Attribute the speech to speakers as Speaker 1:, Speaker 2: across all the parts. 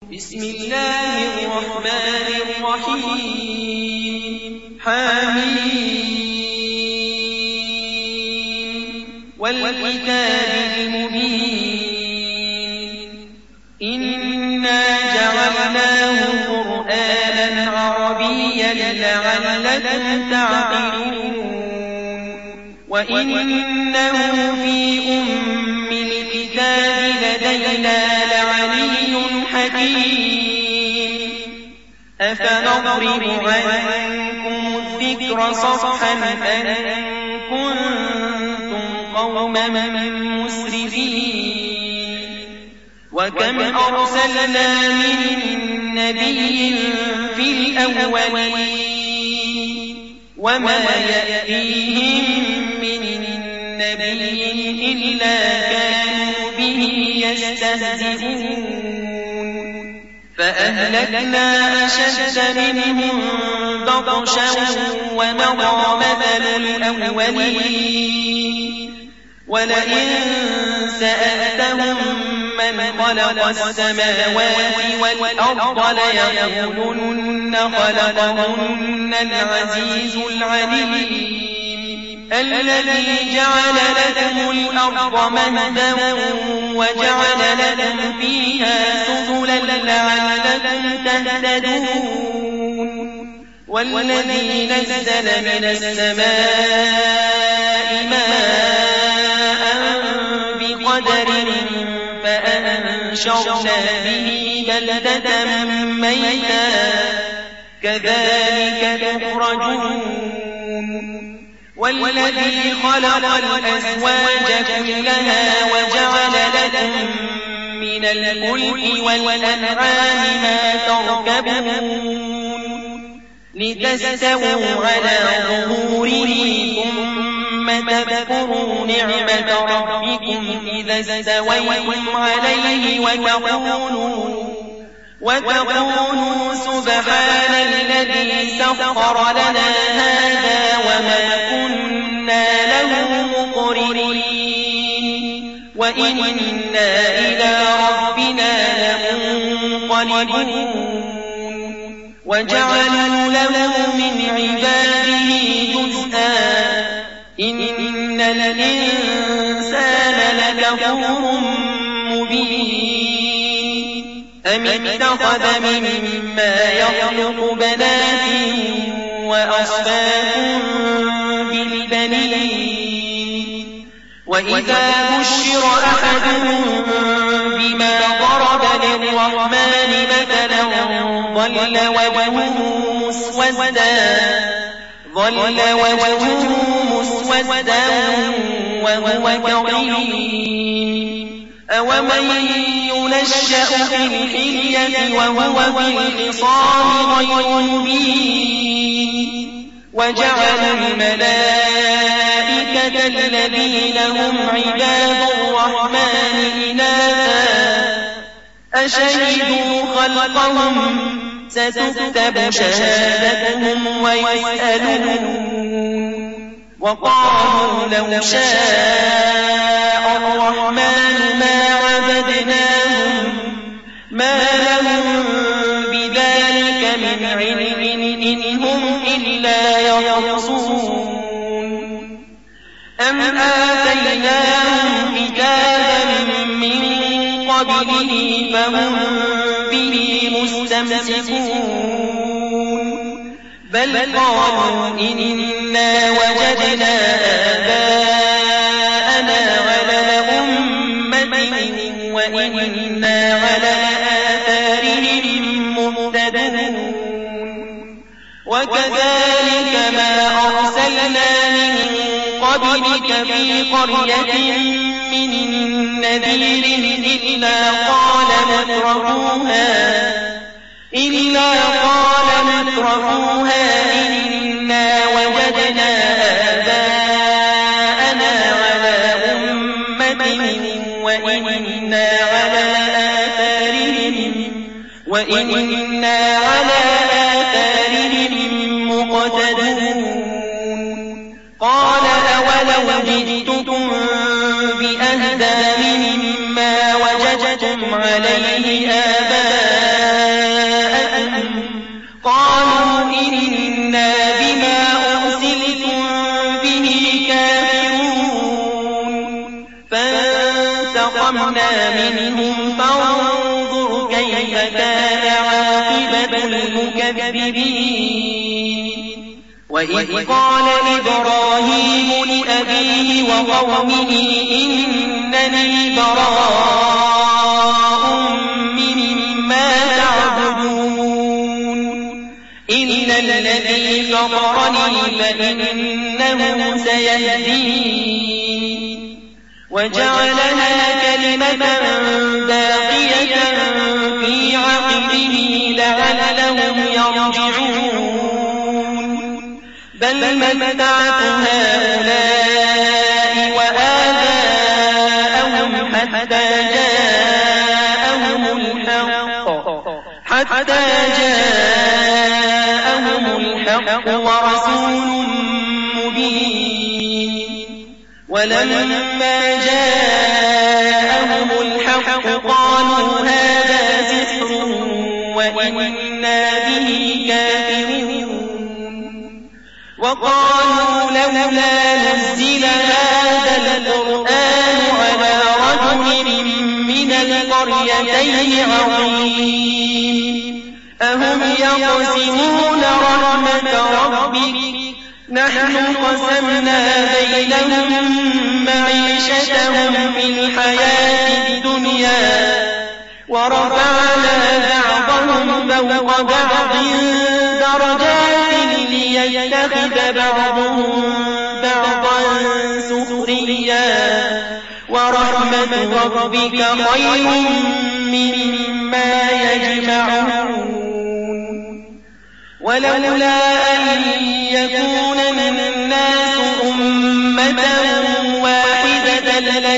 Speaker 1: بسم الله الرحمن الرحيم حميم والكتاب المبين إنا جعلناه قرآنا عربيا لعلكم تعقلون وإنه في أم الكتاب لدينا لعلي حكيم أفنضرب عنكم الذكر صفحا أن كنتم قوما مسرفين وكم أرسلنا من نبي في الأولين وما يأتيهم من نبي إلا كانوا به يستهزئون فأهلكنا أشد منهم بطشا ومضى مثل الأولين ولئن سألتهم من خلق السماوات والأرض ليقولن خلقهن العزيز العليم الذي جعل لكم الأرض مهدا وجعل لكم فيها سبلا لعلكم تهتدون والذي نزل من السماء ماء بقدر فأنشرنا به بلدة ميتا كذلك تخرجون والذي خلق الأزواج كلها وجعل لكم من الملك والأنعام ما تركبون لتستووا على ظهوره ثم تذكروا نعمة ربكم إذا استويتم عليه وتقولوا سبحان الذي سخر لنا هذا وما كنا له مقرنين وإنا إلى ربنا لمنقلبون وجعلوا له من عباده جزءا إن الإنسان لكفور مبين أم اتخذ مما يخلق بنات وأصفاكم بالبنين وإذا بشر أحدهم بما ضرب للرحمن مثلا ظل وجهه مسودا وهو كظيم أومن ينشأ في الحلية وهو في الخصام غير مبين وجعل الملائكة الذين هم عباد الرحمن إناثا أشهدوا خلقهم ستكتب شهادتهم ويسألون وقالوا لو شاء الرحمن ما عبدناهم ما لهم بذلك من علم إن هم إلا يخرصون أم آتيناهم كتابا من قبله فهم به مستمسكون بل قالوا إنا وجدنا آباءنا على أمة وإنا على آثارهم مهتدون وكذلك ما أرسلنا من قبلك في قرية من نذير إلا قال مترفوها إنا وجدنا آباءنا على أمة وإنا على آثارهم مقتدون قال أولو جئتكم بأهدى مما وجدتم عليه آباءكم فانتقمنا منهم فانظر كيف كان عاقبة المكذبين وإذ قال إبراهيم لأبيه وقومه إنني براء مما تعبدون إلا الذي فطرني فإنه سيهدين وجعلها كلمة باقية في عقبه لعلهم يرجعون بل متعت هؤلاء وآباءهم حتى جاءهم الحق ورسول مبين ولما جاءهم الحق قالوا هذا سحر وإنا به كافرون وقالوا لولا نزل هذا القرآن على رجل من القريتين عظيم أهم يقسمون رحمة ربك نحن قسمنا بينهم معيشتهم في الحياة الدنيا ورفعنا بعضهم فوق بعض درجات ليتخذ بعضهم بعضا سخريا ورحمة ربك خير مما يجمعون ولولا أن يكون الناس أمة واحدة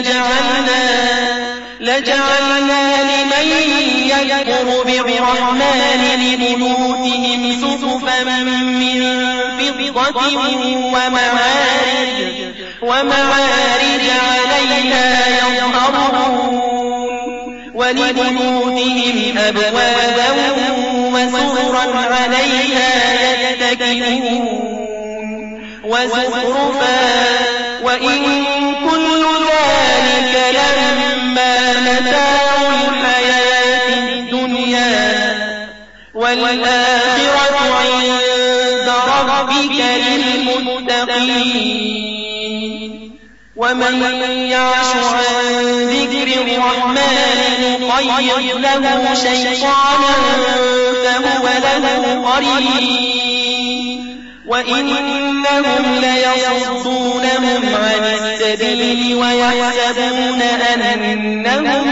Speaker 1: لجعلنا لمن يكفر بالرحمن لبيوتهم سقفا من فضة ومعارج عليها يظهرون ولبيوتهم أبوابا وسررا عليها يتكئون وزخرفا وإن كل ذلك لما متاع الحياة الدنيا والآخرة عند ربك للمتقين ومن يعش عن ذكر الرحمن نقيض له شيطانا فهو له قرين وإنهم ليصدونهم عن السبيل ويحسبون أنهم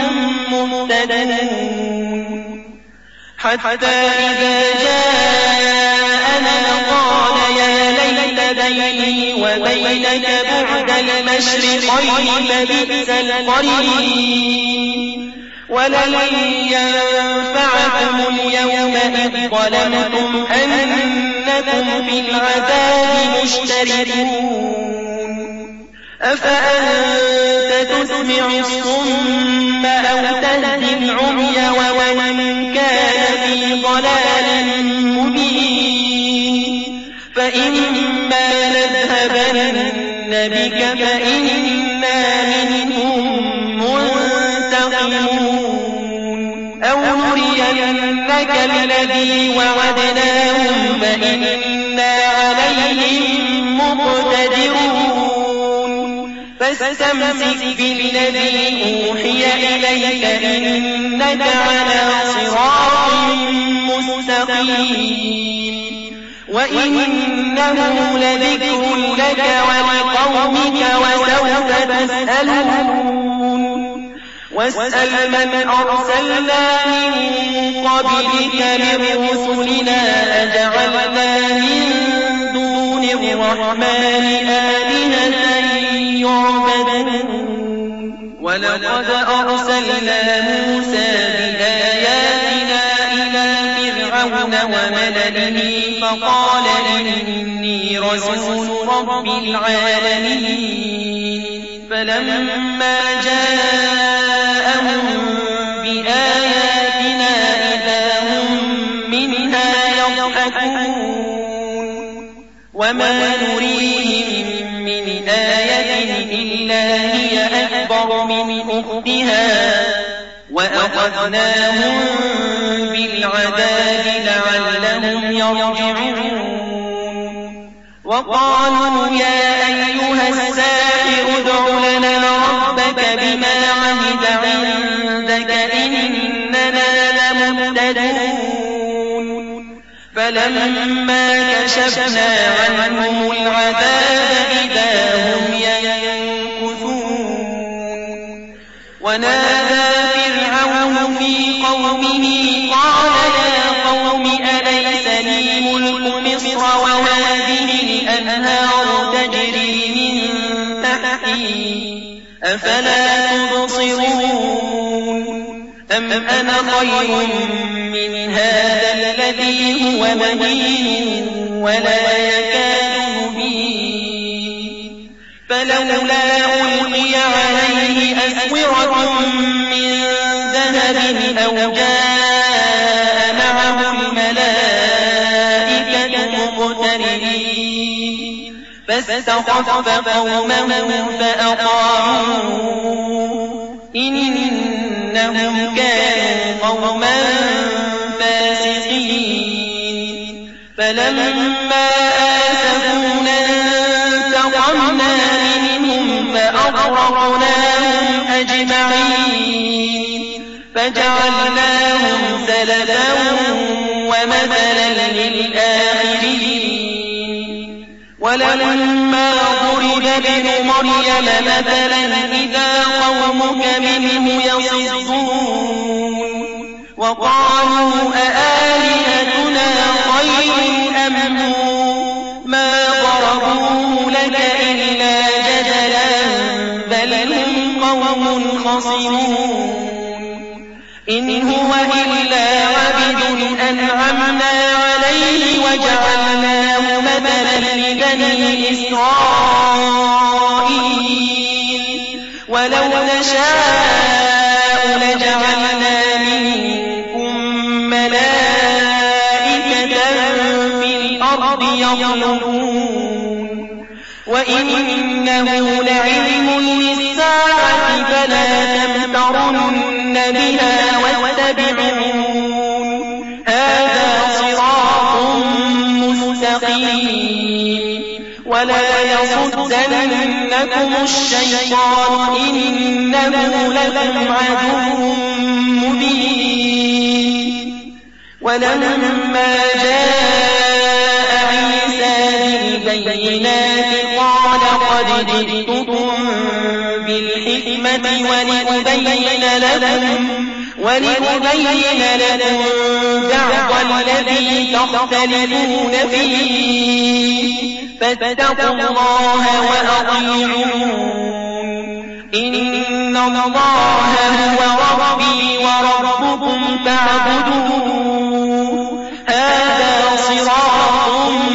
Speaker 1: مهتدون حتى إذا جاءنا قال يا ليت بيني وبينك بعد المشرقين فبئس القرين ولن ينفعكم اليوم إذ ظلمتم أنكم في العذاب مشتركون أفأنت تسمع الصم أو تهدي العمي ومن كان في ضلال مبين فإما نذهبن بك فإنا منهم منتقمون أو نرينك الذي وعدناهم فإنا عليهم مقتدرون فاستمسك بالذي أوحي إليك إنك على صراط مستقيم وإنه لذكر لك ولقومك وسوف تسألون واسأل من أرسلنا من قبلك من رسلنا أجعلنا من دون الرحمن آلهة يعبدون ولقد أرسلنا موسى بآياتنا إلى فرعون وملئه فقال إني رسول رب العالمين فلما جاءهم بآياتنا إذا هم منها يضحكون وما نريهم من آية إلا هي أكبر من أختها وأخذناهم بالعذاب لعلهم يرجعون وقالوا يا أيها الساحر ادع لنا ربك بما عهد عندك إننا لمهتدون فلما كشفنا عنهم العذاب إذا هم ينكثون ونادى فرعون في قومه قال يا قوم أليس لي ملك مصر وهذه الأنهار تجري من تحتي أفلا تبصرون أم أنا خير من هذا الذي هو مهين ولا يكاد مبين فلولا ألقي عليه أسورة من ذهب أو جاء معه الملائكة مقترنين فاستخف قومه فأطاعوه إنهم كانوا قوما فاسقين فلما آسفونا انتقمنا منهم فأغرقناهم أجمعين فجعلناهم سلفا ومثلا للآخرين ولما ضرب ابن مريم مثلا إذا قومك منه يصدون وقالوا أآلهتنا خير أم هو ما ضربوه لك إلا جدلا بل هم قوم خصمون إن هو إلا عبد أنعمنا عليه وجعلناه مثلا لبني إسرائيل ولو نشاء لجعلنا منكم ملائكة في الأرض يخلقون وإنه لعلم للساعة فلا تمترن بها واتبعون هذا صراط مستقيم ولا يصدنكم الشيطان إنه لكم عدو مبين ولما جاء عيسى بالبينات قال قد جئتكم بالحكمة ولأبين لكم بعض الذي تختلفون فيه فاتقوا الله وأطيعون إن الله هو ربي وربكم فاعبدوه هذا صراط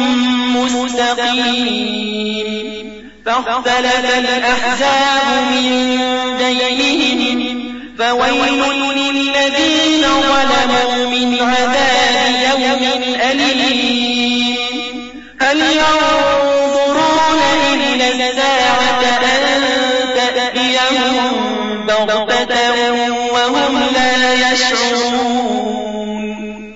Speaker 1: مستقيم فاختلف الأحزاب من بينهم فويل للذين ظلموا من عذاب يوم أليم هل ينظرون إلا الساعة أن تأتيهم بغتة وهم لا يشعرون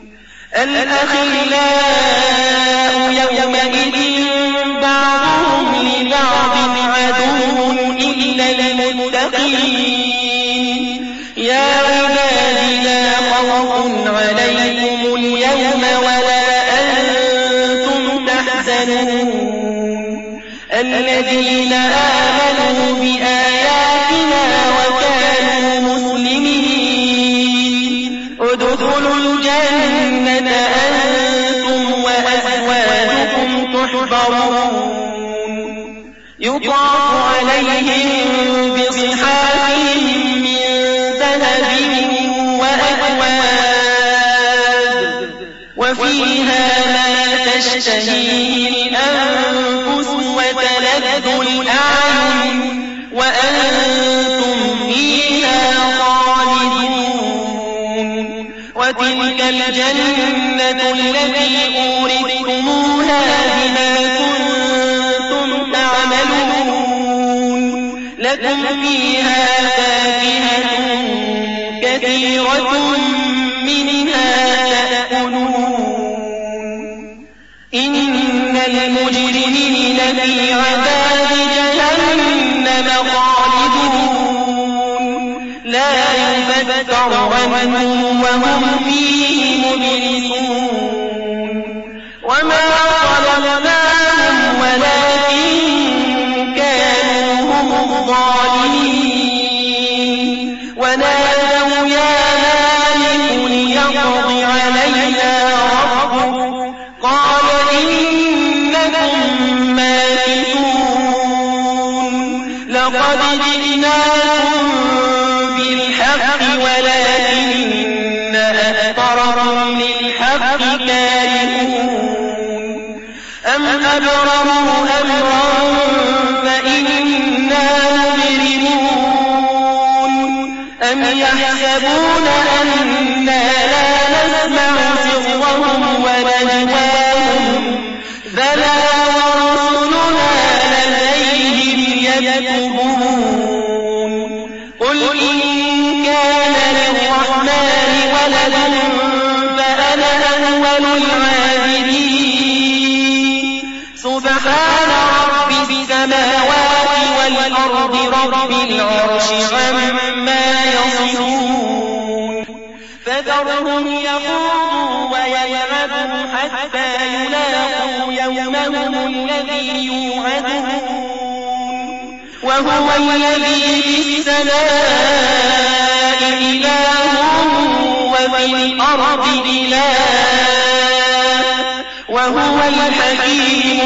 Speaker 1: الأخلاء يومئذ بعضهم لبعض عدو إلا المتقين يا عبادي لا خوف عليكم اليوم ولا أنتم تحزنون الذين آمنوا بآياتنا وكانوا مسلمين ادخلوا الجنة أنتم وأزواجكم تحبرون يطاف عليهم بصحاف من ذهب وأكواب وفيها ما تشتهيه الأنفس وتلذ الأعين وأنتم فيها خالدون وتلك الجنة التي أورثتموها بما كنتم تعملون لكم لكم فيها فاكهة كثيرة منها تأكلون إن المجرمين في عذاب جهنم خالدون لا يفتر عنهم وهم فيه مبلسون وما ظلمناهم ولكن كانوا هم الظالمين ونادوا يا مالك ليقض علينا ربك قال إنكم ماكثون لقد جئناكم بالحق ولكن أكثركم للحق كارهون أم أبرموا أمرا فإنا مبرمون أم يحسبون أنا لا نسمع سرهم ونجواهم بلى ورسلنا لديهم يكتبون قل إن كان للرحمن ولد فأنا أول العابدين سبحان رب السماوات والأرض رب العرش عما يصفون فذرهم يخوضوا ويلعبوا حتى يلاقوا يومهم الذي يوعدون وهو الذي في السماء إله وفي الأرض إله وهو الحكيم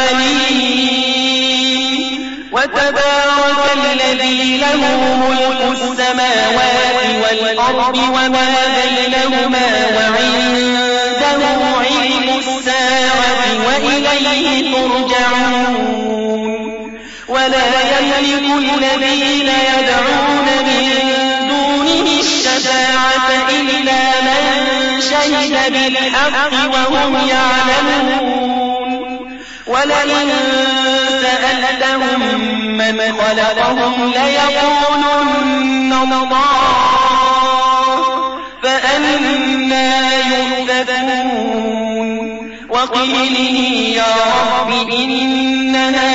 Speaker 1: العليم وتبارك الذي له ملك السماوات والأرض وما بينهما وعنده علم الساعة وإليه ترجعون ولا يملك الذين يدعون من دونه الشفاعة إلا من شهد بالحق وهم يعلمون ولئن سألتهم من خلقهم ليقولن الله فأنى يؤفكون وقيله يا رب إن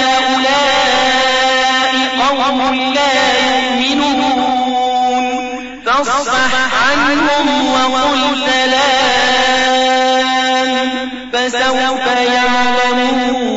Speaker 1: هؤلاء قوم لا يؤمنون فاصفح عنهم وقل سلام فسوف يعلمون